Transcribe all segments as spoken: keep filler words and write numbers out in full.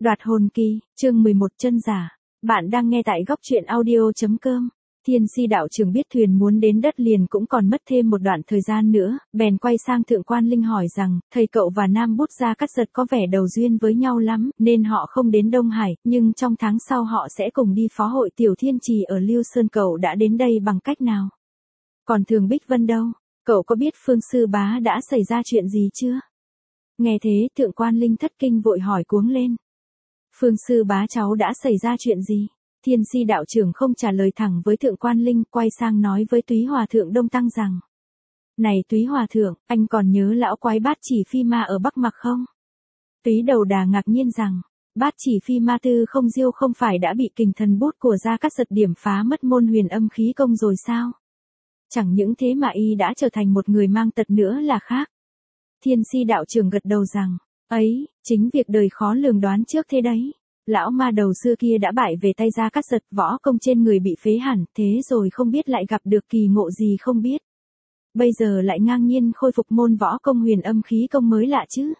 Đoạt hồn kỳ, chương mười một chân giả. Bạn đang nghe tại góc truyện audio chấm com. Thiên Si đạo trưởng biết thuyền muốn đến đất liền cũng còn mất thêm một đoạn thời gian nữa, bèn quay sang Thượng Quan Linh hỏi rằng, thầy cậu và Nam Bút Gia Cát Giật có vẻ đầu duyên với nhau lắm, nên họ không đến Đông Hải, nhưng trong tháng sau họ sẽ cùng đi phó hội Tiểu Thiên Trì ở Lưu Sơn. Cậu đã đến đây bằng cách nào? Còn Thường Bích Vân đâu? Cậu có biết Phương Sư Bá đã xảy ra chuyện gì chưa? Nghe thế, Thượng Quan Linh thất kinh vội hỏi cuống lên. Phương Sư Bá cháu đã xảy ra chuyện gì? Thiên Si đạo trưởng không trả lời thẳng với Thượng Quan Linh, quay sang nói với Túy Hòa Thượng Đông Tăng rằng: Này Túy Hòa Thượng, anh còn nhớ lão quái Bát Chỉ Phi Ma ở Bắc Mạc không? Túy Đầu Đà ngạc nhiên rằng, Bát Chỉ Phi Ma Tư Không Diêu không phải đã bị kình thần bút của Gia Cát Giật điểm phá mất môn huyền âm khí công rồi sao? Chẳng những thế mà y đã trở thành một người mang tật nữa là khác. Thiên Si đạo trưởng gật đầu rằng, ấy, chính việc đời khó lường đoán trước thế đấy. Lão ma đầu xưa kia đã bại về tay Gia Cát Giật, võ công trên người bị phế hẳn, thế rồi không biết lại gặp được kỳ ngộ gì không biết. Bây giờ lại ngang nhiên khôi phục môn võ công huyền âm khí công mới lạ chứ.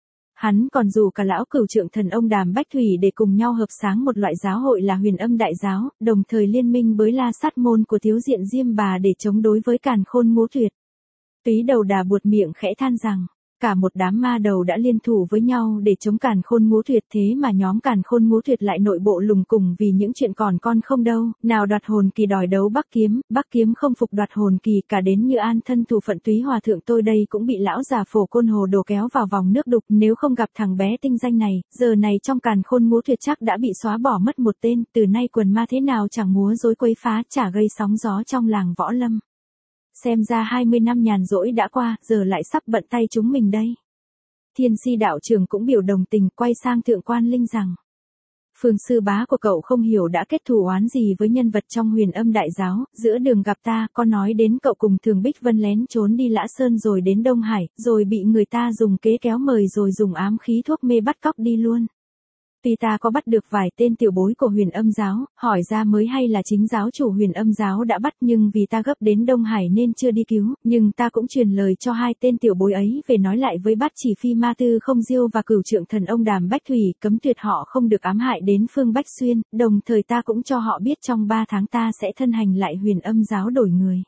Hắn còn rủ cả lão cửu trượng thần ông Đàm Bách Thủy để cùng nhau hợp sáng một loại giáo hội là huyền âm đại giáo, đồng thời liên minh với la sát môn của thiếu diện Diêm Bà để chống đối với Càn Khôn Ngũ Tuyệt. Túy Đầu Đà buột miệng khẽ than rằng, cả một đám ma đầu đã liên thủ với nhau để chống Càn Khôn Ngũ Tuyệt, thế mà nhóm Càn Khôn Ngũ Tuyệt lại nội bộ lùng cùng vì những chuyện còn con không đâu, nào đoạt hồn kỳ đòi đấu Bắc Kiếm, Bắc Kiếm không phục đoạt hồn kỳ, cả đến Như An thân thủ phận Túy Hòa Thượng tôi đây cũng bị lão già Phổ Côn Hồ Đồ kéo vào vòng nước đục, nếu không gặp thằng bé tinh danh này, giờ này trong Càn Khôn Ngũ Tuyệt chắc đã bị xóa bỏ mất một tên, từ nay quần ma thế nào chẳng múa rối quấy phá, chả gây sóng gió trong làng võ lâm. Xem ra hai mươi năm nhàn rỗi đã qua, giờ lại sắp bận tay chúng mình đây. Thiên Si đạo trưởng cũng biểu đồng tình, quay sang Thượng Quan Linh rằng, Phương Sư Bá của cậu không hiểu đã kết thù oán gì với nhân vật trong huyền âm đại giáo, giữa đường gặp ta, có nói đến cậu cùng Thường Bích Vân lén trốn đi Lã Sơn rồi đến Đông Hải, rồi bị người ta dùng kế kéo mời rồi dùng ám khí thuốc mê bắt cóc đi luôn. Tuy ta có bắt được vài tên tiểu bối của huyền âm giáo, hỏi ra mới hay là chính giáo chủ huyền âm giáo đã bắt, nhưng vì ta gấp đến Đông Hải nên chưa đi cứu, nhưng ta cũng truyền lời cho hai tên tiểu bối ấy về nói lại với Bát Chỉ Phi Ma Tư Không Diêu và cửu trượng thần ông Đàm Bách Thủy, cấm tuyệt họ không được ám hại đến Phương Bách Xuyên, đồng thời ta cũng cho họ biết trong ba tháng ta sẽ thân hành lại huyền âm giáo đổi người.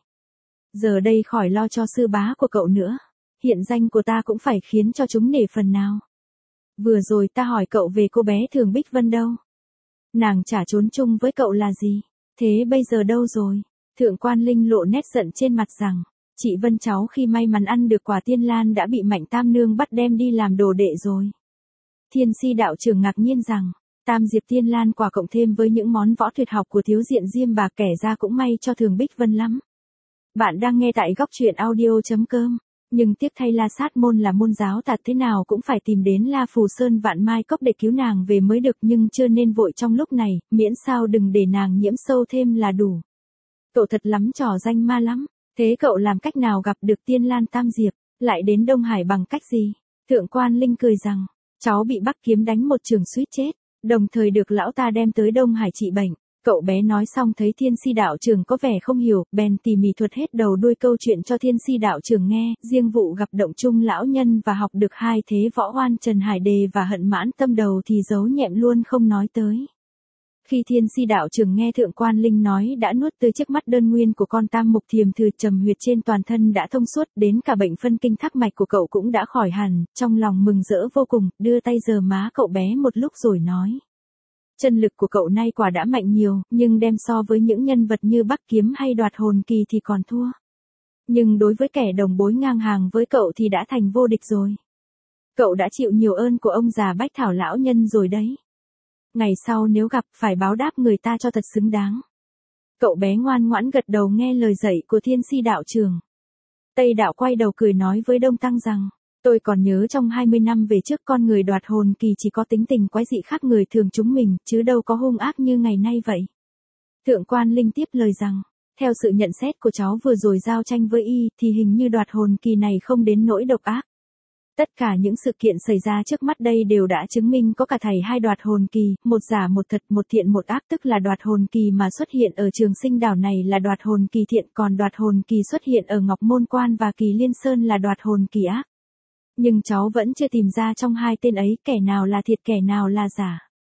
Giờ đây khỏi lo cho sư bá của cậu nữa, hiện danh của ta cũng phải khiến cho chúng nể phần nào. Vừa rồi ta hỏi cậu về cô bé Thường Bích Vân đâu? Nàng chả trốn chung với cậu là gì? Thế bây giờ đâu rồi? Thượng Quan Linh lộ nét giận trên mặt rằng, chị Vân cháu khi may mắn ăn được quả tiên lan đã bị Mạnh Tam Nương bắt đem đi làm đồ đệ rồi. Thiên Si đạo trưởng ngạc nhiên rằng, Tam Diệp Tiên Lan quả cộng thêm với những món võ tuyệt học của thiếu diện Diêm Bà kể ra cũng may cho Thường Bích Vân lắm. Bạn đang nghe tại góc truyện audio chấm com. Nhưng tiếc thay La Sát môn là môn giáo tà, thế nào cũng phải tìm đến La Phù Sơn Vạn Mai Cốc để cứu nàng về mới được, nhưng chưa nên vội trong lúc này, miễn sao đừng để nàng nhiễm sâu thêm là đủ. Cậu thật lắm trò danh ma lắm, thế cậu làm cách nào gặp được Tiên Lan Tam Diệp, lại đến Đông Hải bằng cách gì? Thượng Quan Linh cười rằng, cháu bị Bắc Kiếm đánh một trường suýt chết, đồng thời được lão ta đem tới Đông Hải trị bệnh. Cậu bé nói xong thấy Thiên Si đạo trưởng có vẻ không hiểu, bèn tỉ mỉ thuật hết đầu đuôi câu chuyện cho Thiên Si đạo trưởng nghe, riêng vụ gặp động chung lão nhân và học được hai thế võ oan Trần Hải Đề và Hận Mãn Tâm Đầu thì giấu nhẹm luôn không nói tới. Khi Thiên Si đạo trưởng nghe Thượng Quan Linh nói đã nuốt tới chiếc mắt đơn nguyên của con tam mục thiềm thử, trầm huyệt trên toàn thân đã thông suốt, đến cả bệnh phân kinh thác mạch của cậu cũng đã khỏi hẳn, trong lòng mừng rỡ vô cùng, đưa tay giơ má cậu bé một lúc rồi nói. Chân lực của cậu nay quả đã mạnh nhiều, nhưng đem so với những nhân vật như Bắc Kiếm hay Đoạt Hồn Kỳ thì còn thua. Nhưng đối với kẻ đồng bối ngang hàng với cậu thì đã thành vô địch rồi. Cậu đã chịu nhiều ơn của ông già Bách Thảo lão nhân rồi đấy. Ngày sau nếu gặp phải báo đáp người ta cho thật xứng đáng. Cậu bé ngoan ngoãn gật đầu nghe lời dạy của Thiên Si đạo trưởng. Tây đạo quay đầu cười nói với Đông Tăng rằng, tôi còn nhớ trong hai mươi năm về trước con người Đoạt Hồn Kỳ chỉ có tính tình quái dị khác người thường chúng mình, chứ đâu có hung ác như ngày nay vậy. Thượng Quan Linh tiếp lời rằng, theo sự nhận xét của cháu vừa rồi giao tranh với y, thì hình như Đoạt Hồn Kỳ này không đến nỗi độc ác. Tất cả những sự kiện xảy ra trước mắt đây đều đã chứng minh có cả thảy hai Đoạt Hồn Kỳ, một giả một thật, một thiện một ác, tức là Đoạt Hồn Kỳ mà xuất hiện ở Trường Sinh đảo này là Đoạt Hồn Kỳ thiện, còn Đoạt Hồn Kỳ xuất hiện ở Ngọc Môn Quan và Kỳ Liên Sơn là Đoạt Hồn Kỳ ác. Nhưng cháu vẫn chưa tìm ra trong hai tên ấy kẻ nào là thiệt kẻ nào là giả.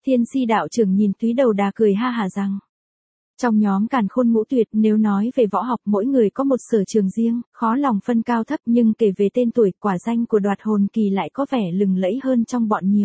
Thiên si đạo trưởng nhìn Túy Đầu Đà cười ha hả rằng. Trong nhóm Càn Khôn Ngũ Tuyệt, nếu nói về võ học mỗi người có một sở trường riêng, khó lòng phân cao thấp, nhưng kể về tên tuổi, quả danh của Đoạt Hồn Kỳ lại có vẻ lừng lẫy hơn trong bọn nhiều.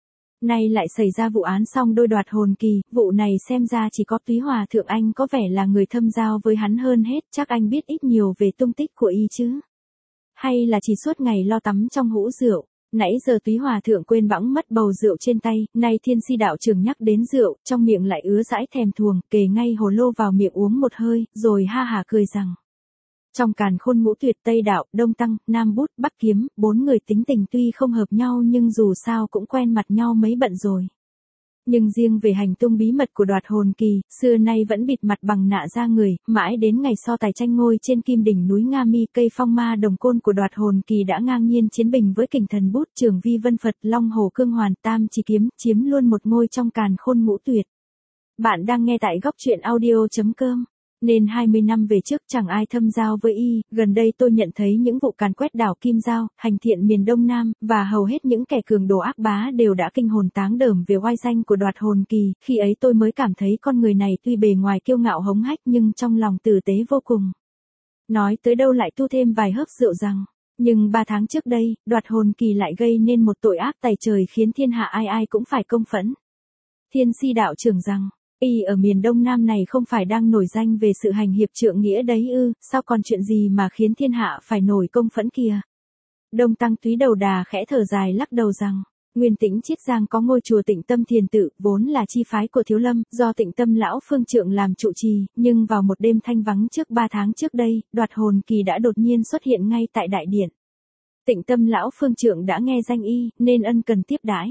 Nay lại xảy ra vụ án song đôi Đoạt Hồn Kỳ, vụ này xem ra chỉ có Túy Hòa Thượng anh có vẻ là người thâm giao với hắn hơn hết, chắc anh biết ít nhiều về tung tích của y chứ. Hay là chỉ suốt ngày lo tắm trong hũ rượu. Nãy giờ Túy Hòa Thượng quên bẵng mất bầu rượu trên tay, nay Thiên Si đạo trưởng nhắc đến rượu, trong miệng lại ứa dãi thèm thuồng, kề ngay hồ lô vào miệng uống một hơi, rồi ha hả cười rằng. Trong Càn Khôn Ngũ Tuyệt, Tây Đạo, Đông Tăng, Nam Bút, Bắc Kiếm, bốn người tính tình tuy không hợp nhau nhưng dù sao cũng quen mặt nhau mấy bận rồi. Nhưng riêng về hành tung bí mật của Đoạt Hồn Kỳ, xưa nay vẫn bịt mặt bằng nạ ra người, mãi đến ngày so tài tranh ngôi trên kim đỉnh núi Nga Mi, cây phong ma đồng côn của Đoạt Hồn Kỳ đã ngang nhiên chiến bình với Kình Thần Bút, Trường Vi Vân Phật, Long Hổ Cương Hoàn, Tam Chỉ Kiếm, chiếm luôn một ngôi trong Càn Khôn Ngũ Tuyệt. Bạn đang nghe tại góc truyện audio chấm com. Nên hai mươi năm về trước chẳng ai thâm giao với y, gần đây tôi nhận thấy những vụ càn quét đảo Kim Giao, hành thiện miền Đông Nam, và hầu hết những kẻ cường đồ ác bá đều đã kinh hồn táng đờm về oai danh của Đoạt Hồn Kỳ, khi ấy tôi mới cảm thấy con người này tuy bề ngoài kiêu ngạo hống hách nhưng trong lòng tử tế vô cùng. Nói tới đâu lại tu thêm vài hớp rượu rằng, nhưng ba tháng trước đây, Đoạt Hồn Kỳ lại gây nên một tội ác tày trời khiến thiên hạ ai ai cũng phải công phẫn. Thiên Si đạo trưởng rằng, y ở miền Đông Nam này không phải đang nổi danh về sự hành hiệp trượng nghĩa đấy ư, sao còn chuyện gì mà khiến thiên hạ phải nổi công phẫn kìa. Đông Tăng Túy Đầu Đà khẽ thở dài lắc đầu rằng, Nguyên Tĩnh Chiết Giang có ngôi chùa Tịnh Tâm Thiền Tự, vốn là chi phái của Thiếu Lâm, do Tịnh Tâm lão phương trượng làm trụ trì, nhưng vào một đêm thanh vắng trước ba tháng trước đây, Đoạt Hồn Kỳ đã đột nhiên xuất hiện ngay tại đại điện. Tịnh Tâm lão phương trượng đã nghe danh y, nên ân cần tiếp đãi.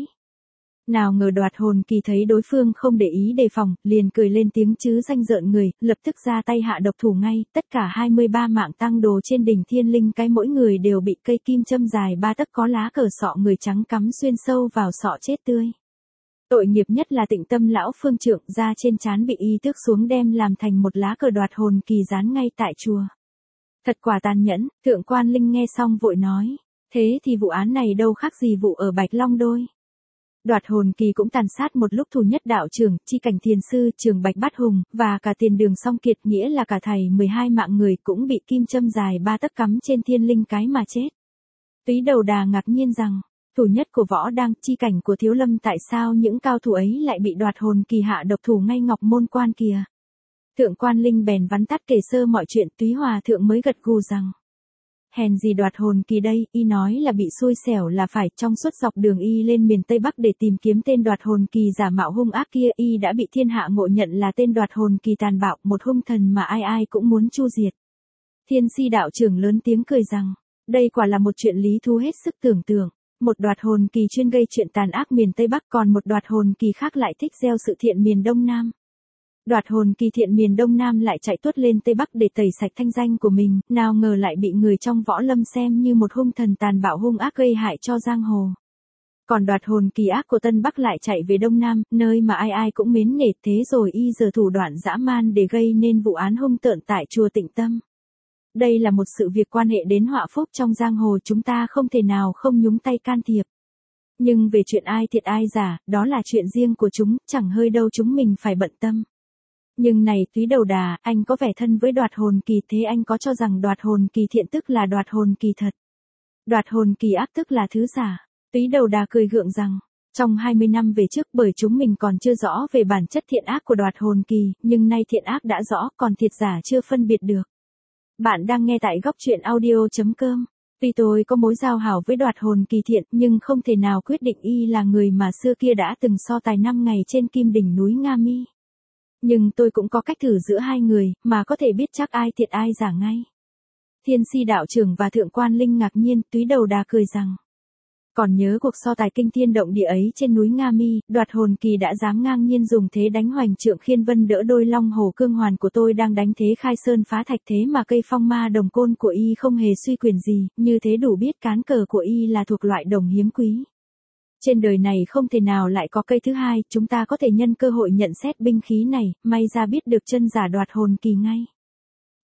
Nào ngờ Đoạt Hồn Kỳ thấy đối phương không để ý đề phòng, liền cười lên tiếng chứ danh rợn người, lập tức ra tay hạ độc thủ ngay, tất cả hai mươi ba mạng tăng đồ trên đỉnh Thiên Linh cái mỗi người đều bị cây kim châm dài ba tấc có lá cờ sọ người trắng cắm xuyên sâu vào sọ chết tươi. Tội nghiệp nhất là Tịnh Tâm lão phương trượng, da trên trán bị y tước xuống đem làm thành một lá cờ Đoạt Hồn Kỳ dán ngay tại chùa. Thật quả tàn nhẫn, Thượng Quan Linh nghe xong vội nói, thế thì vụ án này đâu khác gì vụ ở Bạch Long Đôi. Đoạt Hồn Kỳ cũng tàn sát một lúc Thủ Nhất đạo trưởng, Chi Cảnh Thiền sư, Trường Bạch Bát Hùng, và cả Tiền Đường Song Kiệt, nghĩa là cả thầy mười hai mạng người cũng bị kim châm dài ba tấc cắm trên Thiên Linh cái mà chết. Túy Đầu Đà ngạc nhiên rằng, Thủ Nhất của Võ Đăng, Chi Cảnh của Thiếu Lâm, tại sao những cao thủ ấy lại bị Đoạt Hồn Kỳ hạ độc thủ ngay Ngọc Môn Quan kìa. Thượng Quan Linh bèn vắn tắt kể sơ mọi chuyện, Túy Hòa Thượng mới gật gù rằng, hèn gì Đoạt Hồn Kỳ đây, y nói là bị xui xẻo là phải, trong suốt dọc đường y lên miền Tây Bắc để tìm kiếm tên Đoạt Hồn Kỳ giả mạo hung ác kia, y đã bị thiên hạ ngộ nhận là tên Đoạt Hồn Kỳ tàn bạo, một hung thần mà ai ai cũng muốn chu diệt. Thiên Si đạo trưởng lớn tiếng cười rằng, đây quả là một chuyện lý thú hết sức tưởng tượng. Một Đoạt Hồn Kỳ chuyên gây chuyện tàn ác miền Tây Bắc, còn một Đoạt Hồn Kỳ khác lại thích gieo sự thiện miền Đông Nam. Đoạt Hồn Kỳ thiện miền Đông Nam lại chạy tuốt lên Tây Bắc để tẩy sạch thanh danh của mình, nào ngờ lại bị người trong võ lâm xem như một hung thần tàn bạo hung ác gây hại cho giang hồ. Còn Đoạt Hồn Kỳ ác của Tân Bắc lại chạy về Đông Nam, nơi mà ai ai cũng mến nể, thế rồi y giờ thủ đoạn dã man để gây nên vụ án hung tợn tại chùa Tịnh Tâm. Đây là một sự việc quan hệ đến họa phúc trong giang hồ, chúng ta không thể nào không nhúng tay can thiệp. Nhưng về chuyện ai thiệt ai giả, đó là chuyện riêng của chúng, chẳng hơi đâu chúng mình phải bận tâm. Nhưng này Túy Đầu Đà, anh có vẻ thân với Đoạt Hồn Kỳ, thế anh có cho rằng Đoạt Hồn Kỳ thiện tức là Đoạt Hồn Kỳ thật, Đoạt Hồn Kỳ ác tức là thứ giả? Túy Đầu Đà cười gượng rằng, trong hai mươi năm về trước bởi chúng mình còn chưa rõ về bản chất thiện ác của Đoạt Hồn Kỳ, nhưng nay thiện ác đã rõ, còn thiệt giả chưa phân biệt được. Bạn đang nghe tại góc truyện audio chấm com. Tuy tôi có mối giao hảo với Đoạt Hồn Kỳ thiện, nhưng không thể nào quyết định y là người mà xưa kia đã từng so tài năm ngày trên kim đỉnh núi Nga Mi. Nhưng tôi cũng có cách thử giữa hai người, mà có thể biết chắc ai thiệt ai giả ngay. Thiên Si đạo trưởng và Thượng Quan Linh ngạc nhiên, Túy Đầu Đà cười rằng, còn nhớ cuộc so tài kinh thiên động địa ấy trên núi Nga Mi, Đoạt Hồn Kỳ đã dám ngang nhiên dùng thế đánh hoành trượng khiên vân đỡ đôi Long Hổ Cương Hoàn của tôi đang đánh thế khai sơn phá thạch, thế mà cây phong ma đồng côn của y không hề suy quyền gì, như thế đủ biết cán cờ của y là thuộc loại đồng hiếm quý. Trên đời này không thể nào lại có cây thứ hai, chúng ta có thể nhân cơ hội nhận xét binh khí này, may ra biết được chân giả Đoạt Hồn Kỳ ngay.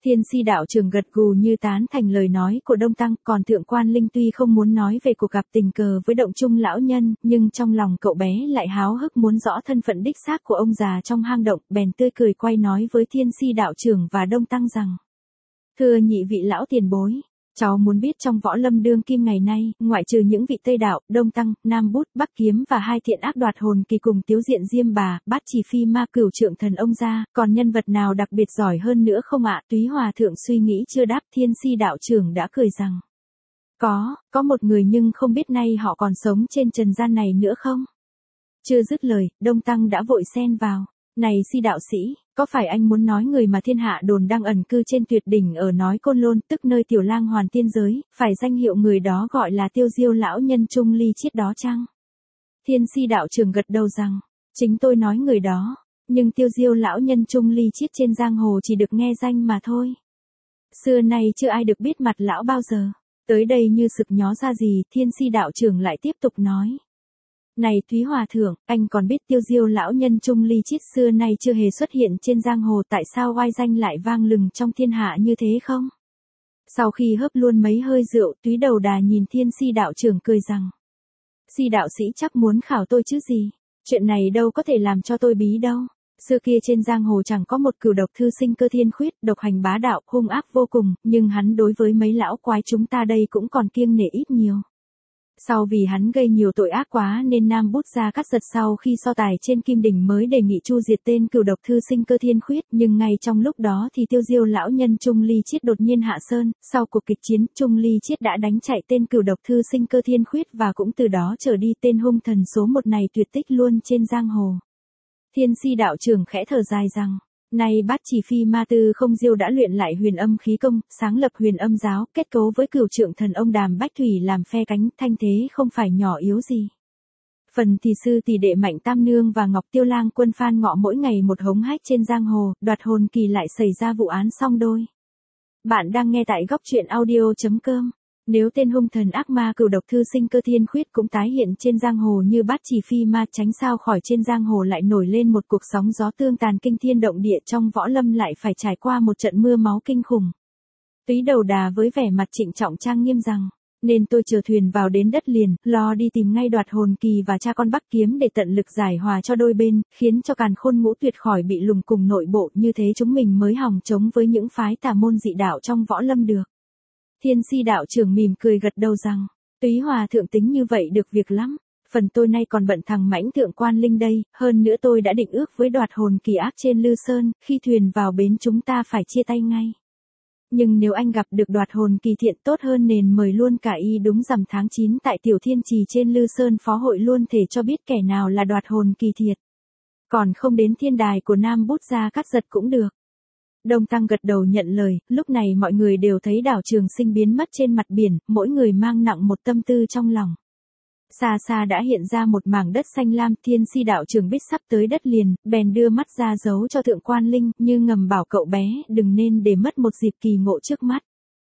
Thiên Si đạo trưởng gật gù như tán thành lời nói của Đông Tăng, còn Thượng Quan Linh tuy không muốn nói về cuộc gặp tình cờ với Động Trung lão nhân, nhưng trong lòng cậu bé lại háo hức muốn rõ thân phận đích xác của ông già trong hang động, bèn tươi cười quay nói với Thiên Si đạo trưởng và Đông Tăng rằng: "Thưa nhị vị lão tiền bối, cháu muốn biết trong võ lâm đương kim ngày nay, ngoại trừ những vị Tây đạo, Đông Tăng, Nam Bút, Bắc Kiếm và hai thiện ác đoạt hồn kỳ cùng Tiếu Diện Diêm Bà, Bát Chỉ Phi Ma Cửu Trượng Thần ông ra, còn nhân vật nào đặc biệt giỏi hơn nữa không ạ?" Túy Hòa thượng suy nghĩ chưa đáp, Thiên Si đạo trưởng đã cười rằng: "Có, có một người nhưng không biết nay họ còn sống trên trần gian này nữa không?" Chưa dứt lời, Đông Tăng đã vội xen vào: "Này Si đạo sĩ, có phải anh muốn nói người mà thiên hạ đồn đang ẩn cư trên tuyệt đỉnh ở nói Côn Lôn, tức nơi Tiểu Lang Hoàn tiên giới, phải danh hiệu người đó gọi là Tiêu Diêu lão nhân Trung Ly Chiết đó chăng?" Thiên Si đạo trưởng gật đầu rằng: "Chính tôi nói người đó, nhưng Tiêu Diêu lão nhân Trung Ly Chiết trên giang hồ chỉ được nghe danh mà thôi. Xưa nay chưa ai được biết mặt lão bao giờ." Tới đây như sực nhó ra gì, Thiên Si đạo trưởng lại tiếp tục nói: "Này Thúy Hòa thượng, anh còn biết Tiêu Diêu lão nhân Trung Ly Chiết xưa nay chưa hề xuất hiện trên giang hồ, tại sao oai danh lại vang lừng trong thiên hạ như thế không?" Sau khi hớp luôn mấy hơi rượu, Túy Đầu Đà nhìn Thiên Si đạo trưởng cười rằng: "Si đạo sĩ chắc muốn khảo tôi chứ gì, chuyện này đâu có thể làm cho tôi bí đâu. Xưa kia trên giang hồ chẳng có một cửu độc thư sinh Cơ Thiên Khuyết, độc hành bá đạo, hung ác vô cùng, nhưng hắn đối với mấy lão quái chúng ta đây cũng còn kiêng nể ít nhiều. Sau vì hắn gây nhiều tội ác quá nên Nam Bút Gia Cát Giật sau khi so tài trên Kim Đỉnh mới đề nghị chu diệt tên cửu độc thư sinh Cơ Thiên Khuyết, nhưng ngay trong lúc đó thì Tiêu Diêu lão nhân Trung Ly Chiết đột nhiên hạ sơn, sau cuộc kịch chiến, Trung Ly Chiết đã đánh chạy tên cửu độc thư sinh Cơ Thiên Khuyết và cũng từ đó trở đi tên hung thần số một này tuyệt tích luôn trên giang hồ." Thiên Si đạo trưởng khẽ thở dài rằng: "Nay Bát Chỉ Phi Ma Tư Không Diêu đã luyện lại huyền âm khí công, sáng lập huyền âm giáo, kết cấu với Cửu Trượng Thần ông Đàm Bách Thủy làm phe cánh, thanh thế không phải nhỏ yếu gì. Phần thì sư tỷ đệ Mạnh Tam Nương và Ngọc Tiêu Lang Quân Phan Ngọ mỗi ngày một hống hách trên giang hồ, đoạt hồn kỳ lại xảy ra vụ án song đôi." Bạn đang nghe tại góc truyện audio chấm com. Nếu tên hung thần ác ma cửu độc thư sinh Cơ Thiên Khuyết cũng tái hiện trên giang hồ như Bát Chỉ Phi Ma, tránh sao khỏi trên giang hồ lại nổi lên một cuộc sóng gió tương tàn kinh thiên động địa, trong võ lâm lại phải trải qua một trận mưa máu kinh khủng. Túy Đầu Đà với vẻ mặt trịnh trọng trang nghiêm rằng: "Nên tôi chờ thuyền vào đến đất liền, lo đi tìm ngay đoạt hồn kỳ và cha con Bắc Kiếm để tận lực giải hòa cho đôi bên, khiến cho càn khôn ngũ tuyệt khỏi bị lùng cùng nội bộ, như thế chúng mình mới hòng chống với những phái tà môn dị đạo trong võ lâm được." Thiên Si đạo trưởng mỉm cười gật đầu rằng: "Túy Hòa thượng tính như vậy được việc lắm. Phần tôi nay còn bận thằng Mãnh Thượng Quan Linh đây, hơn nữa tôi đã định ước với đoạt hồn kỳ ác trên Lư Sơn, khi thuyền vào bến chúng ta phải chia tay ngay. Nhưng nếu anh gặp được đoạt hồn kỳ thiện tốt hơn nền mời luôn cả y đúng rằm tháng chín tại Tiểu Thiên Trì trên Lư Sơn phó hội luôn thể cho biết kẻ nào là đoạt hồn kỳ thiệt. Còn không đến thiên đài của Nam Bút Gia Cát Giật cũng được." Đông Tăng gật đầu nhận lời, lúc này mọi người đều thấy đảo Trường Sinh biến mất trên mặt biển, mỗi người mang nặng một tâm tư trong lòng. Xa xa đã hiện ra một mảng đất xanh lam, Thiên Si đạo trưởng biết sắp tới đất liền, bèn đưa mắt ra giấu cho Thượng Quan Linh, như ngầm bảo cậu bé đừng nên để mất một dịp kỳ ngộ trước mắt.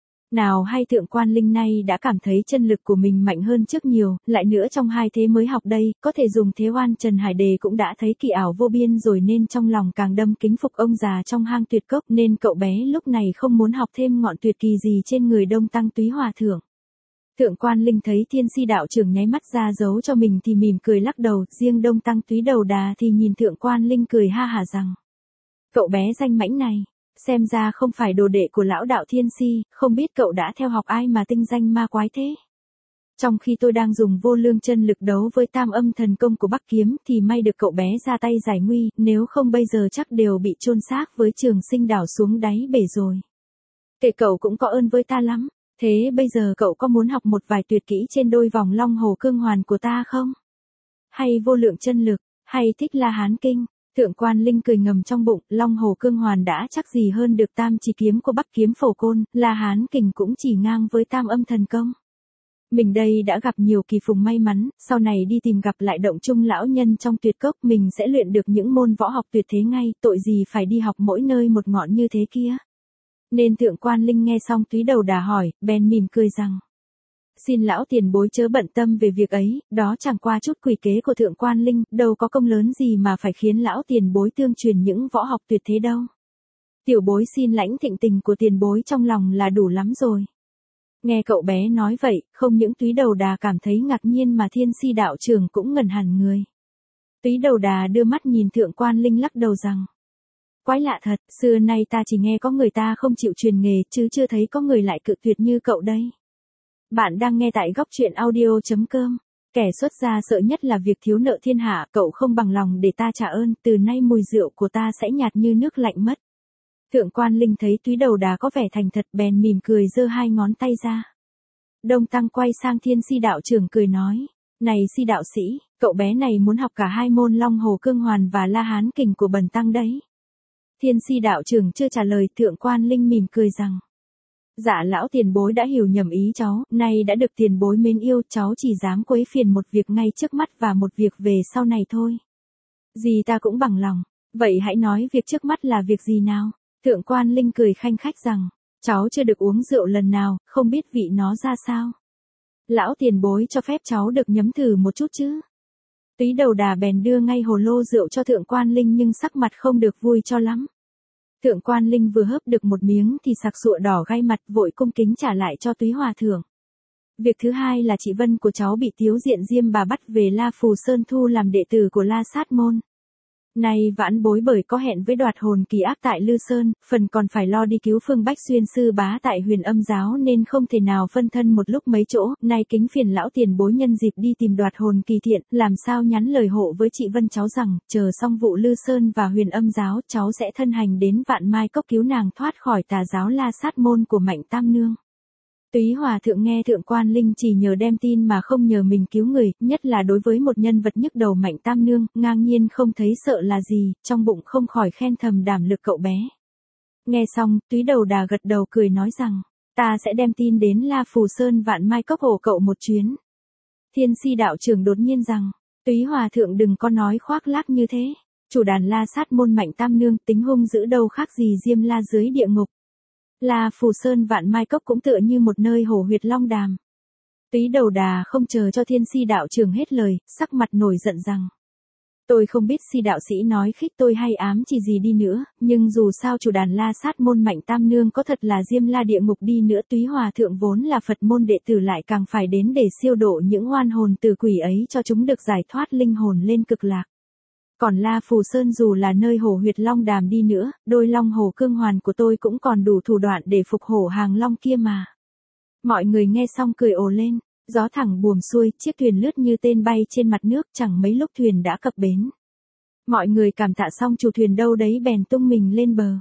Nào hay Thượng Quan Linh nay đã cảm thấy chân lực của mình mạnh hơn trước nhiều, lại nữa trong hai thế mới học đây, có thể dùng thế oan Trần Hải Đề cũng đã thấy kỳ ảo vô biên rồi nên trong lòng càng đâm kính phục ông già trong hang tuyệt cốc, nên cậu bé lúc này không muốn học thêm ngọn tuyệt kỳ gì trên người Đông Tăng Túy Hòa thượng. Thượng Quan Linh thấy Thiên Si đạo trưởng nháy mắt ra giấu cho mình thì mỉm cười lắc đầu, riêng Đông Tăng Túy Đầu Đà thì nhìn Thượng Quan Linh cười ha hả rằng: "Cậu bé danh mãnh này, xem ra không phải đồ đệ của lão đạo Thiên Si, không biết cậu đã theo học ai mà tinh danh ma quái thế. Trong khi tôi đang dùng vô lương chân lực đấu với tam âm thần công của Bắc Kiếm thì may được cậu bé ra tay giải nguy, nếu không bây giờ chắc đều bị chôn xác với Trường Sinh đảo xuống đáy bể rồi. Kể cậu cũng có ơn với ta lắm, thế bây giờ cậu có muốn học một vài tuyệt kỹ trên đôi vòng long hồ cương hoàn của ta không? Hay vô lượng chân lực, hay thích La Hán Kinh?" Thượng Quan Linh cười ngầm trong bụng, long hồ cương hoàn đã chắc gì hơn được tam chỉ kiếm của Bắc Kiếm Phổ Côn, La Hán Kình cũng chỉ ngang với tam âm thần công. Mình đây đã gặp nhiều kỳ phùng may mắn, sau này đi tìm gặp lại Động Trung lão nhân trong tuyệt cốc, mình sẽ luyện được những môn võ học tuyệt thế ngay, tội gì phải đi học mỗi nơi một ngọn như thế kia. Nên Thượng Quan Linh nghe xong Túy Đầu Đà hỏi, bèn mỉm cười rằng: "Xin lão tiền bối chớ bận tâm về việc ấy, đó chẳng qua chút quỷ kế của Thượng Quan Linh, đâu có công lớn gì mà phải khiến lão tiền bối tương truyền những võ học tuyệt thế đâu." Tiểu bối xin lãnh thịnh tình của tiền bối trong lòng là đủ lắm rồi. Nghe cậu bé nói vậy, không những Túy Đầu Đà cảm thấy ngạc nhiên mà Thiên Si đạo trưởng cũng ngẩn hẳn người. Túy Đầu Đà đưa mắt nhìn Thượng Quan Linh lắc đầu rằng. Quái lạ thật, xưa nay ta chỉ nghe có người ta không chịu truyền nghề chứ chưa thấy có người lại cự tuyệt như cậu đây. Bạn đang nghe tại góc truyện audio.com. Kẻ xuất gia sợ nhất là việc thiếu nợ thiên hạ, cậu không bằng lòng để ta trả ơn, từ nay mùi rượu của ta sẽ nhạt như nước lạnh mất. Thượng Quan Linh thấy Túy Đầu Đà có vẻ thành thật bèn mỉm cười giơ hai ngón tay ra. Đông Tăng quay sang Thiên Si đạo trưởng cười nói, này Si đạo sĩ, cậu bé này muốn học cả hai môn Long Hồ Cương Hoàn và La Hán Kình của bần tăng đấy. Thiên Si đạo trưởng chưa trả lời, Thượng Quan Linh mỉm cười rằng. Dạ lão tiền bối đã hiểu nhầm ý cháu, nay đã được tiền bối mến yêu, cháu chỉ dám quấy phiền một việc ngay trước mắt và một việc về sau này thôi. Gì ta cũng bằng lòng, vậy hãy nói việc trước mắt là việc gì nào? Thượng Quan Linh cười khanh khách rằng, cháu chưa được uống rượu lần nào, không biết vị nó ra sao. Lão tiền bối cho phép cháu được nhấm thử một chút chứ. Túy Đầu Đà bèn đưa ngay hồ lô rượu cho Thượng Quan Linh nhưng sắc mặt không được vui cho lắm. Thượng Quan Linh vừa hớp được một miếng thì sặc sụa đỏ gai mặt, vội cung kính trả lại cho Túy Hòa thượng. Việc thứ hai là chị Vân của cháu bị Tiếu Diện Diêm bà bắt về La Phù Sơn thu làm đệ tử của La Sát Môn. Nay vãn bối bởi có hẹn với Đoạt Hồn Kỳ Ác tại Lư Sơn, phần còn phải lo đi cứu Phương Bách Xuyên sư bá tại Huyền Âm giáo nên không thể nào phân thân một lúc mấy chỗ, nay kính phiền lão tiền bối nhân dịp đi tìm Đoạt Hồn Kỳ thiện, làm sao nhắn lời hộ với chị Vân cháu rằng, chờ xong vụ Lư Sơn và Huyền Âm giáo, cháu sẽ thân hành đến Vạn Mai Cốc cứu nàng thoát khỏi tà giáo La Sát Môn của Mạnh Tam Nương. Túy Hòa thượng nghe Thượng Quan Linh chỉ nhờ đem tin mà không nhờ mình cứu người, nhất là đối với một nhân vật nhức đầu Mạnh Tam Nương, ngang nhiên không thấy sợ là gì, trong bụng không khỏi khen thầm đảm lực cậu bé. Nghe xong, Túy Đầu Đà gật đầu cười nói rằng, ta sẽ đem tin đến La Phù Sơn Vạn Mai Cốc hộ cậu một chuyến. Thiên Si đạo trưởng đột nhiên rằng, Túy Hòa thượng đừng có nói khoác lác như thế, chủ đàn La Sát Môn Mạnh Tam Nương tính hung dữ đâu khác gì Diêm La dưới địa ngục. La Phù Sơn Vạn Mai Cốc cũng tựa như một nơi hổ huyệt long đàm. Túy Đầu Đà không chờ cho Thiên Si đạo trưởng hết lời, sắc mặt nổi giận rằng. Tôi không biết Si đạo sĩ nói khích tôi hay ám chỉ gì đi nữa, nhưng dù sao chủ đàn La Sát Môn Mạnh Tam Nương có thật là Diêm La địa ngục đi nữa, Túy Hòa thượng vốn là Phật môn đệ tử lại càng phải đến để siêu độ những oan hồn tử quỷ ấy cho chúng được giải thoát linh hồn lên cực lạc. Còn La Phù Sơn dù là nơi hổ huyệt long đàm đi nữa, đôi long hổ cương hoàn của tôi cũng còn đủ thủ đoạn để phục hổ hàng long kia mà. Mọi người nghe xong cười ồ lên, gió thẳng buồm xuôi, chiếc thuyền lướt như tên bay trên mặt nước, chẳng mấy lúc thuyền đã cập bến. Mọi người cảm tạ xong chủ thuyền đâu đấy bèn tung mình lên bờ.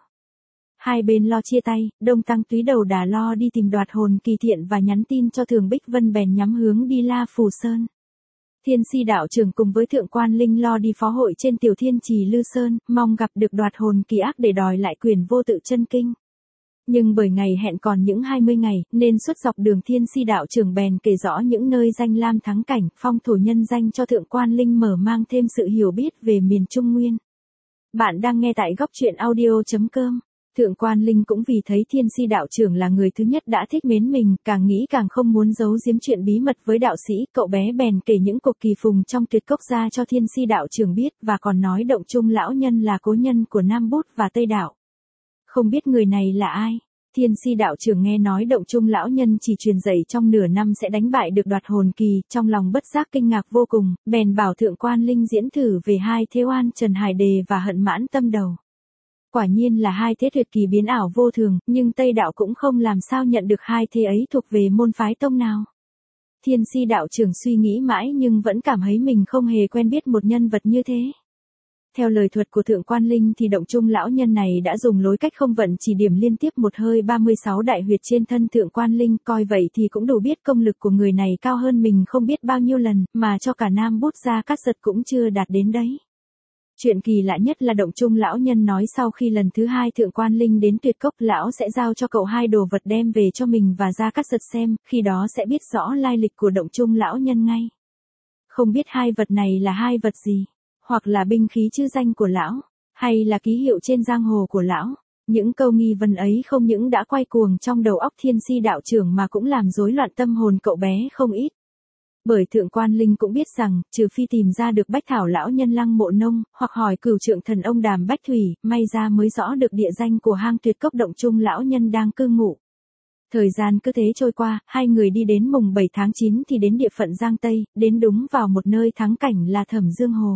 Hai bên lo chia tay, Đông Tăng Túy Đầu Đà lo đi tìm Đoạt Hồn Kỳ thiện và nhắn tin cho Thường Bích Vân bèn nhắm hướng đi La Phù Sơn. Thiên Si đạo trưởng cùng với Thượng Quan Linh lo đi phó hội trên Tiểu Thiên Trì Lư Sơn, mong gặp được Đoạt Hồn Kỳ Ác để đòi lại quyền vô tự chân kinh. Nhưng bởi ngày hẹn còn những hai mươi ngày, nên suốt dọc đường Thiên Si đạo trưởng bèn kể rõ những nơi danh lam thắng cảnh, phong thổ nhân danh cho Thượng Quan Linh mở mang thêm sự hiểu biết về miền Trung Nguyên. Bạn đang nghe tại góc truyện audio.com. Thượng Quan Linh cũng vì thấy Thiên Si đạo trưởng là người thứ nhất đã thích mến mình, càng nghĩ càng không muốn giấu giếm chuyện bí mật với đạo sĩ, cậu bé bèn kể những cuộc kỳ phùng trong tuyệt cốc ra cho Thiên Si đạo trưởng biết và còn nói Động Trung lão nhân là cố nhân của Nam Bút và Tây đạo. Không biết người này là ai? Thiên Si đạo trưởng nghe nói Động Trung lão nhân chỉ truyền dạy trong nửa năm sẽ đánh bại được Đoạt Hồn Kỳ, trong lòng bất giác kinh ngạc vô cùng, bèn bảo Thượng Quan Linh diễn thử về hai thế oan Trần Hải Đề và Hận Mãn Tâm Đầu. Quả nhiên là hai thế tuyệt kỳ biến ảo vô thường, nhưng Tây đạo cũng không làm sao nhận được hai thế ấy thuộc về môn phái tông nào. Thiên Si đạo trưởng suy nghĩ mãi nhưng vẫn cảm thấy mình không hề quen biết một nhân vật như thế. Theo lời thuật của Thượng Quan Linh thì Động Trung lão nhân này đã dùng lối cách không vận chỉ điểm liên tiếp một hơi ba mươi sáu đại huyệt trên thân Thượng Quan Linh, coi vậy thì cũng đủ biết công lực của người này cao hơn mình không biết bao nhiêu lần, mà cho cả Nam Bút Gia Cát Giật cũng chưa đạt đến đấy. Chuyện kỳ lạ nhất là Động Trung lão nhân nói sau khi lần thứ hai Thượng Quan Linh đến tuyệt cốc, lão sẽ giao cho cậu hai đồ vật đem về cho mình và Gia Cát Giật xem, khi đó sẽ biết rõ lai lịch của Động Trung lão nhân ngay. Không biết hai vật này là hai vật gì, hoặc là binh khí chữ danh của lão, hay là ký hiệu trên giang hồ của lão. Những câu nghi vấn ấy không những đã quay cuồng trong đầu óc Thiên Si đạo trưởng mà cũng làm rối loạn tâm hồn cậu bé không ít. Bởi Thượng Quan Linh cũng biết rằng, trừ phi tìm ra được Bách Thảo lão nhân Lăng Mộ Nông, hoặc hỏi Cửu Trượng Thần ông Đàm Bách Thủy, may ra mới rõ được địa danh của hang Tuyệt Cốc Động Trung lão nhân đang cư ngụ. Thời gian cứ thế trôi qua, hai người đi đến mùng bảy tháng chín thì đến địa phận Giang Tây, đến đúng vào một nơi thắng cảnh là Thẩm Dương Hồ.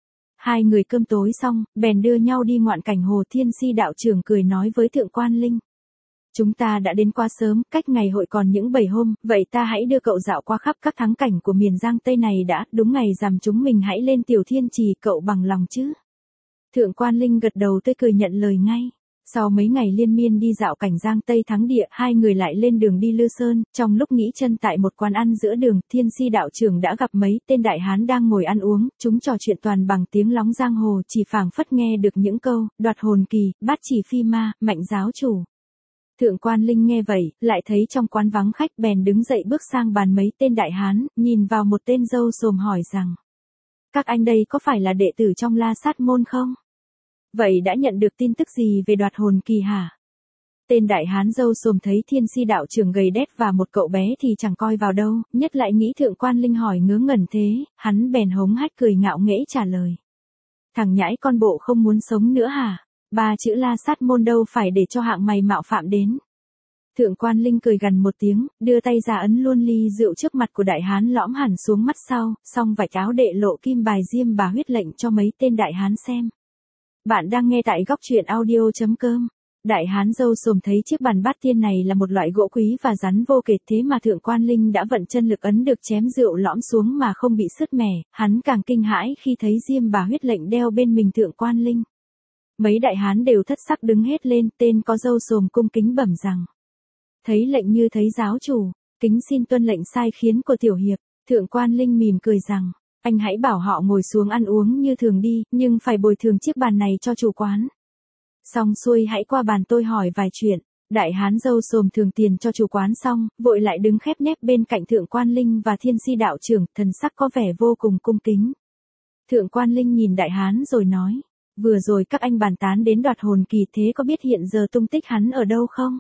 Hai người cơm tối xong, bèn đưa nhau đi ngoạn cảnh hồ. Thiên Si đạo trưởng cười nói với Thượng Quan Linh. Chúng ta đã đến quá sớm, cách ngày hội còn những bảy hôm, vậy ta hãy đưa cậu dạo qua khắp các thắng cảnh của miền Giang Tây này đã, đúng ngày rằm chúng mình hãy lên Tiểu Thiên Trì, cậu bằng lòng chứ? Thượng Quan Linh gật đầu tươi cười nhận lời ngay. Sau mấy ngày liên miên đi dạo cảnh Giang Tây thắng địa, hai người lại lên đường đi Lư Sơn, trong lúc nghỉ chân tại một quán ăn giữa đường, Thiên Si đạo trưởng đã gặp mấy tên đại hán đang ngồi ăn uống, chúng trò chuyện toàn bằng tiếng lóng giang hồ, chỉ phảng phất nghe được những câu, đoạt hồn kỳ, bát chỉ phi ma, mạnh giáo chủ. Thượng Quan Linh nghe vậy, lại thấy trong quán vắng khách bèn đứng dậy bước sang bàn mấy tên đại hán, nhìn vào một tên râu xồm hỏi rằng. Các anh đây có phải là đệ tử trong La Sát môn không? Vậy đã nhận được tin tức gì về đoạt hồn kỳ hả? Tên đại hán râu xồm thấy Thiên Si đạo trưởng gầy đét và một cậu bé thì chẳng coi vào đâu, nhất lại nghĩ Thượng Quan Linh hỏi ngớ ngẩn thế, hắn bèn hống hách cười ngạo nghễ trả lời. Thằng nhãi con bộ không muốn sống nữa hả? Ba chữ La Sát môn đâu phải để cho hạng mày mạo phạm đến. Thượng Quan Linh cười gằn một tiếng, đưa tay ra ấn luôn ly rượu trước mặt của đại hán lõm hẳn xuống mắt sau, xong vạch áo đệ lộ kim bài diêm bà huyết lệnh cho mấy tên đại hán xem. Bạn đang nghe tại góc truyện audio.com. Đại hán râu xồm thấy chiếc bàn bát tiên này là một loại gỗ quý và rắn vô kể, thế mà Thượng Quan Linh đã vận chân lực ấn được chém rượu lõm xuống mà không bị sứt mẻ, hắn càng kinh hãi khi thấy diêm bà huyết lệnh đeo bên mình Thượng Quan Linh. Mấy đại hán đều thất sắc đứng hết lên, tên có râu xồm cung kính bẩm rằng. Thấy lệnh như thấy giáo chủ, kính xin tuân lệnh sai khiến của tiểu hiệp. Thượng Quan Linh mỉm cười rằng, anh hãy bảo họ ngồi xuống ăn uống như thường đi, nhưng phải bồi thường chiếc bàn này cho chủ quán. Xong xuôi hãy qua bàn tôi hỏi vài chuyện. Đại hán râu xồm thường tiền cho chủ quán xong, vội lại đứng khép nép bên cạnh Thượng Quan Linh và Thiên Si đạo trưởng, thần sắc có vẻ vô cùng cung kính. Thượng Quan Linh nhìn đại hán rồi nói, vừa rồi các anh bàn tán đến đoạt hồn kỳ, thế có biết hiện giờ tung tích hắn ở đâu không?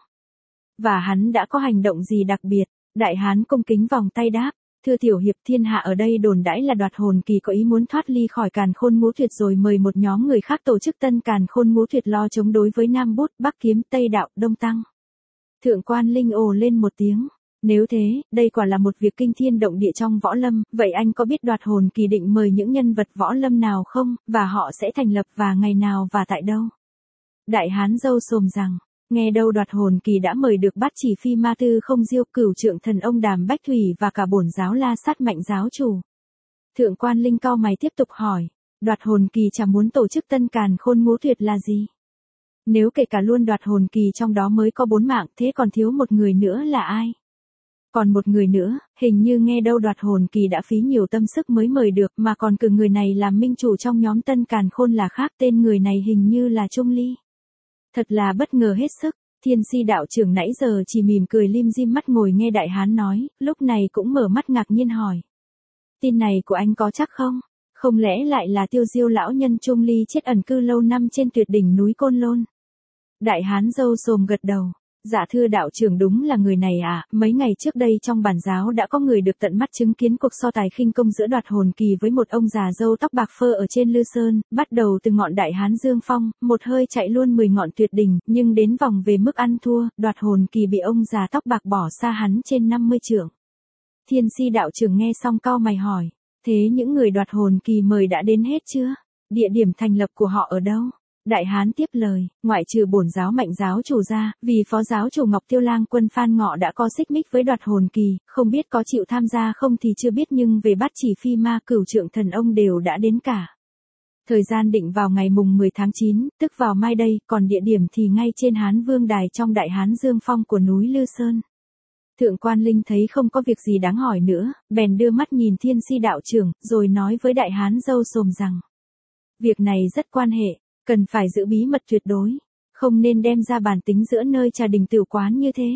Và hắn đã có hành động gì đặc biệt? Đại hán cung kính vòng tay đáp, thưa tiểu hiệp, thiên hạ ở đây đồn đãi là đoạt hồn kỳ có ý muốn thoát ly khỏi Càn Khôn Ngũ Tuyệt rồi mời một nhóm người khác tổ chức tân Càn Khôn Ngũ Tuyệt lo chống đối với Nam Bút, Bắc Kiếm, Tây Đạo, Đông Tăng. Thượng Quan Linh ồ lên một tiếng. Nếu thế, đây quả là một việc kinh thiên động địa trong võ lâm, vậy anh có biết đoạt hồn kỳ định mời những nhân vật võ lâm nào không, và họ sẽ thành lập vào ngày nào và tại đâu? Đại hán râu xồm rằng, nghe đâu đoạt hồn kỳ đã mời được bát chỉ phi ma Tư Không Diêu, Cửu Trượng Thần ông Đàm Bách Thủy và cả bổn giáo La Sát mạnh giáo chủ. Thượng Quan Linh cau mày tiếp tục hỏi, đoạt hồn kỳ chả muốn tổ chức tân Càn Khôn Ngũ Tuyệt là gì? Nếu kể cả luôn đoạt hồn kỳ trong đó mới có bốn mạng, thế còn thiếu một người nữa là ai? Còn một người nữa, hình như nghe đâu đoạt hồn kỳ đã phí nhiều tâm sức mới mời được, mà còn cử người này làm minh chủ trong nhóm tân Càn Khôn là khác, tên người này hình như là Trung Ly. Thật là bất ngờ hết sức. Thiên Si đạo trưởng nãy giờ chỉ mỉm cười lim dim mắt ngồi nghe đại hán nói, lúc này cũng mở mắt ngạc nhiên hỏi. Tin này của anh có chắc không? Không lẽ lại là Tiêu Diêu lão nhân Trung Ly chết ẩn cư lâu năm trên tuyệt đỉnh núi Côn Lôn? Đại hán râu xồm gật đầu. Dạ thưa đạo trưởng, đúng là người này à, mấy ngày trước đây trong bản giáo đã có người được tận mắt chứng kiến cuộc so tài khinh công giữa đoạt hồn kỳ với một ông già râu tóc bạc phơ ở trên Lư Sơn, bắt đầu từ ngọn đại hán Dương Phong, một hơi chạy luôn mười ngọn tuyệt đỉnh, nhưng đến vòng về mức ăn thua, đoạt hồn kỳ bị ông già tóc bạc bỏ xa hắn trên năm mươi trượng. Thiên Si đạo trưởng nghe xong cau mày hỏi, thế những người đoạt hồn kỳ mời đã đến hết chưa? Địa điểm thành lập của họ ở đâu? Đại hán tiếp lời, ngoại trừ bổn giáo mạnh giáo chủ ra, vì phó giáo chủ Ngọc Tiêu Lang Quân Phan Ngọ đã có xích mích với đoạt hồn kỳ, không biết có chịu tham gia không thì chưa biết, nhưng về bát chỉ phi ma, Cửu Trượng Thần ông đều đã đến cả. Thời gian định vào ngày mùng mười tháng chín, tức vào mai đây, còn địa điểm thì ngay trên Hán Vương Đài trong Đại Hán Dương Phong của núi Lư Sơn. Thượng Quan Linh thấy không có việc gì đáng hỏi nữa, bèn đưa mắt nhìn Thiên Si đạo trưởng, rồi nói với đại hán râu xồm rằng, việc này rất quan hệ, cần phải giữ bí mật tuyệt đối, không nên đem ra bàn tính giữa nơi trà đình tiểu quán như thế.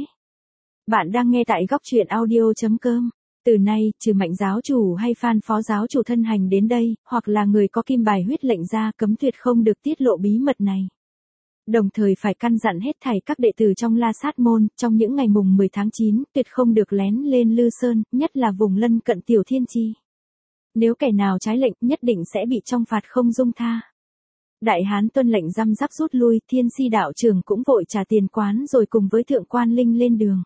Bạn đang nghe tại góc truyện audio.com. Từ nay, trừ mạnh giáo chủ hay Phan phó giáo chủ thân hành đến đây, hoặc là người có kim bài huyết lệnh ra, cấm tuyệt không được tiết lộ bí mật này. đồng thời phải căn dặn hết thảy các đệ tử trong La Sát môn, trong những ngày mùng mười tháng chín, tuyệt không được lén lên Lư Sơn, nhất là vùng lân cận Tiểu Thiên Chi. Nếu kẻ nào trái lệnh, nhất định sẽ bị trọng phạt không dung tha. Đại hán tuân lệnh răm rắp rút lui, Thiên Si đạo trưởng cũng vội trả tiền quán rồi cùng với Thượng Quan Linh lên đường.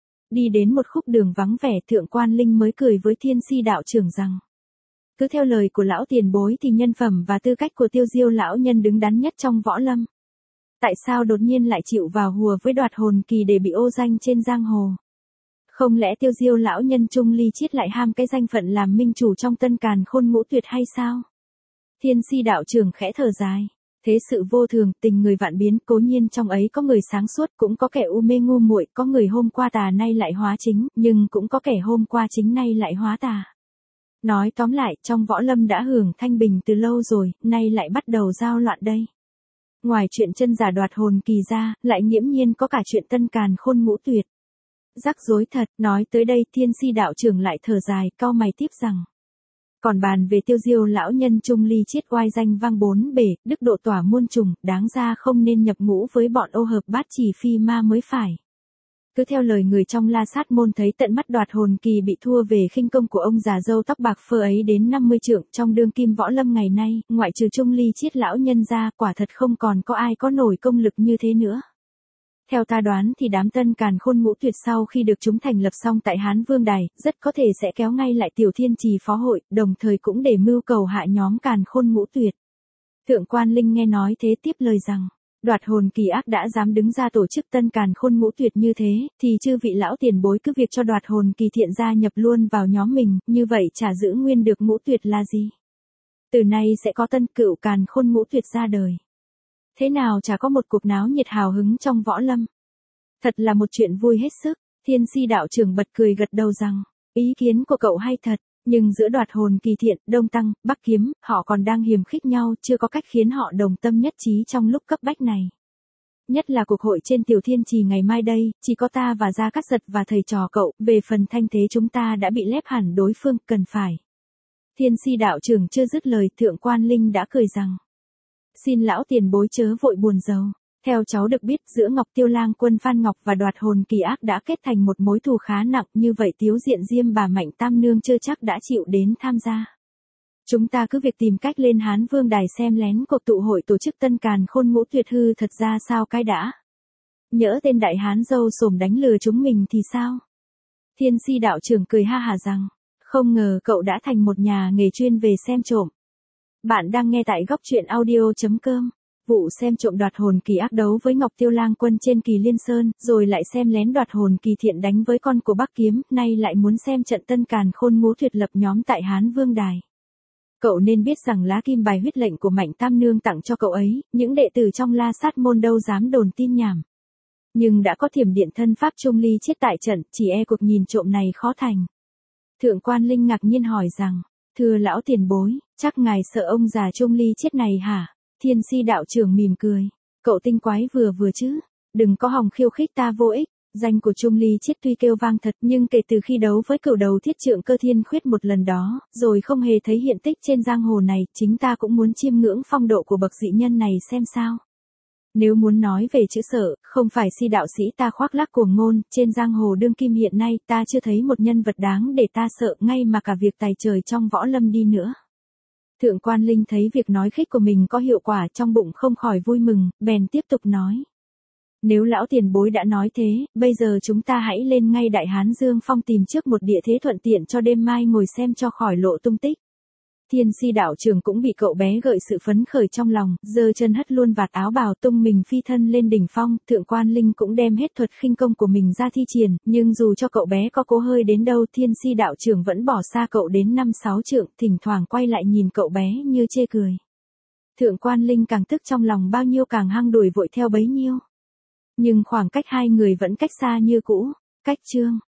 Đi đến một khúc đường vắng vẻ, Thượng Quan Linh mới cười với Thiên Si đạo trưởng rằng: cứ theo lời của lão tiền bối thì nhân phẩm và tư cách của Tiêu Diêu lão nhân đứng đắn nhất trong võ lâm. Tại sao đột nhiên lại chịu vào hùa với Đoạt Hồn Kỳ để bị ô danh trên giang hồ? Không lẽ Tiêu Diêu lão nhân Trung Ly Chiết lại ham cái danh phận làm minh chủ trong Tân Càn Khôn Ngũ Tuyệt hay sao? Thiên Si đạo trưởng khẽ thở dài. Thế sự vô thường, tình người vạn biến, cố nhiên trong ấy có người sáng suốt, cũng có kẻ u mê ngu muội, có người hôm qua tà nay lại hóa chính, nhưng cũng có kẻ hôm qua chính nay lại hóa tà. Nói tóm lại, trong võ lâm đã hưởng thanh bình từ lâu rồi, nay lại bắt đầu giao loạn đây. Ngoài chuyện chân giả Đoạt Hồn Kỳ ra, lại nghiễm nhiên có cả chuyện Tân Càn Khôn Ngũ Tuyệt. Rắc rối thật, nói tới đây Thiên Si đạo trưởng lại thở dài, cau mày tiếp rằng: còn bàn về Tiêu Diêu lão nhân Trung Ly Chiết oai danh vang bốn bể, đức độ tỏa muôn trùng, đáng ra không nên nhập ngũ với bọn ô hợp bát chỉ phi ma mới phải. Cứ theo lời người trong La Sát môn thấy tận mắt Đoạt Hồn Kỳ bị thua về khinh công của ông già râu tóc bạc phơ ấy đến năm mươi trượng, trong đương kim võ lâm ngày nay, ngoại trừ Trung Ly Chiết lão nhân ra, quả thật không còn có ai có nổi công lực như thế nữa. Theo ta đoán thì đám Tân Càn Khôn Ngũ Tuyệt sau khi được chúng thành lập xong tại Hán Vương Đài, rất có thể sẽ kéo ngay lại Tiểu Thiên Trì phó hội, đồng thời cũng để mưu cầu hạ nhóm Càn Khôn Ngũ Tuyệt. Thượng Quan Linh nghe nói thế tiếp lời rằng: Đoạt Hồn Kỳ ác đã dám đứng ra tổ chức Tân Càn Khôn Ngũ Tuyệt như thế, thì chư vị lão tiền bối cứ việc cho Đoạt Hồn Kỳ thiện gia nhập luôn vào nhóm mình, như vậy chả giữ nguyên được Ngũ Tuyệt là gì. Từ nay sẽ có Tân Cựu Càn Khôn Ngũ Tuyệt ra đời. Thế nào chả có một cuộc náo nhiệt hào hứng trong võ lâm. Thật là một chuyện vui hết sức. Thiên Si đạo trưởng bật cười gật đầu rằng: ý kiến của cậu hay thật, nhưng giữa Đoạt Hồn Kỳ thiện, Đông Tăng, Bắc Kiếm, họ còn đang hiềm khích nhau, chưa có cách khiến họ đồng tâm nhất trí trong lúc cấp bách này. Nhất là cuộc hội trên Tiểu Thiên Trì ngày mai đây, chỉ có ta và Gia Cát Giật và thầy trò cậu, về phần thanh thế chúng ta đã bị lép hẳn đối phương, cần phải. Thiên Si đạo trưởng chưa dứt lời, Thượng Quan Linh đã cười rằng: xin lão tiền bối chớ vội buồn rầu. Theo cháu được biết, giữa Ngọc Tiêu Lang Quân Phan Ngọc và Đoạt Hồn Kỳ ác đã kết thành một mối thù khá nặng, như vậy Tiếu Diện Diêm bà Mạnh Tam Nương chưa chắc đã chịu đến tham gia. Chúng ta cứ việc tìm cách lên Hán Vương Đài xem lén cuộc tụ hội tổ chức Tân Càn Khôn Ngũ Tuyệt hư thật ra sao cái đã. Nhỡ tên đại hán dâu sồm đánh lừa chúng mình thì sao? Thiên Si đạo trưởng cười ha hả rằng: không ngờ cậu đã thành một nhà nghề chuyên về xem trộm. Bạn đang nghe tại góc truyện audio chấm com. Vụ xem trộm Đoạt Hồn Kỳ ác đấu với Ngọc Tiêu Lang Quân trên Kỳ Liên Sơn, rồi lại xem lén Đoạt Hồn Kỳ thiện đánh với con của Bắc Kiếm, nay lại muốn xem trận Tân Càn Khôn Ngũ Tuyệt lập nhóm tại Hán Vương Đài. Cậu nên biết rằng lá kim bài huyết lệnh của Mạnh Tam Nương tặng cho cậu ấy, những đệ tử trong La Sát môn đâu dám đồn tin nhảm. Nhưng đã có Thiểm Điện thân pháp Trung Ly Chiết tại trận, chỉ e cuộc nhìn trộm này khó thành. Thượng Quan Linh ngạc nhiên hỏi rằng: thưa lão tiền bối, chắc ngài sợ ông già Trung Ly Chiết này hả? Thiên Si đạo trưởng mỉm cười: cậu tinh quái vừa vừa chứ, đừng có hòng khiêu khích ta vô ích. Danh của Trung Ly Chiết tuy kêu vang thật, nhưng kể từ khi đấu với cửu đầu thiết trượng Cơ Thiên Khuyết một lần đó, rồi không hề thấy hiện tích trên giang hồ này, chính ta cũng muốn chiêm ngưỡng phong độ của bậc dị nhân này xem sao. Nếu muốn nói về chữ sợ, không phải Si đạo sĩ ta khoác lác cuồng ngôn, trên giang hồ đương kim hiện nay ta chưa thấy một nhân vật đáng để ta sợ, ngay mà cả việc tài trời trong võ lâm đi nữa. Thượng Quan Linh thấy việc nói khích của mình có hiệu quả, trong bụng không khỏi vui mừng, bèn tiếp tục nói: nếu lão tiền bối đã nói thế, bây giờ chúng ta hãy lên ngay Đại Hán Dương Phong tìm trước một địa thế thuận tiện cho đêm mai ngồi xem cho khỏi lộ tung tích. Thiên Si đạo trưởng cũng bị cậu bé gợi sự phấn khởi trong lòng, giơ chân hất luôn vạt áo bào tung mình phi thân lên đỉnh phong. Thượng Quan Linh cũng đem hết thuật khinh công của mình ra thi triển, nhưng dù cho cậu bé có cố hơi đến đâu, Thiên Si đạo trưởng vẫn bỏ xa cậu đến năm sáu trượng, thỉnh thoảng quay lại nhìn cậu bé như chê cười. Thượng Quan Linh càng tức trong lòng bao nhiêu càng hăng đuổi vội theo bấy nhiêu. Nhưng khoảng cách hai người vẫn cách xa như cũ. Cách chương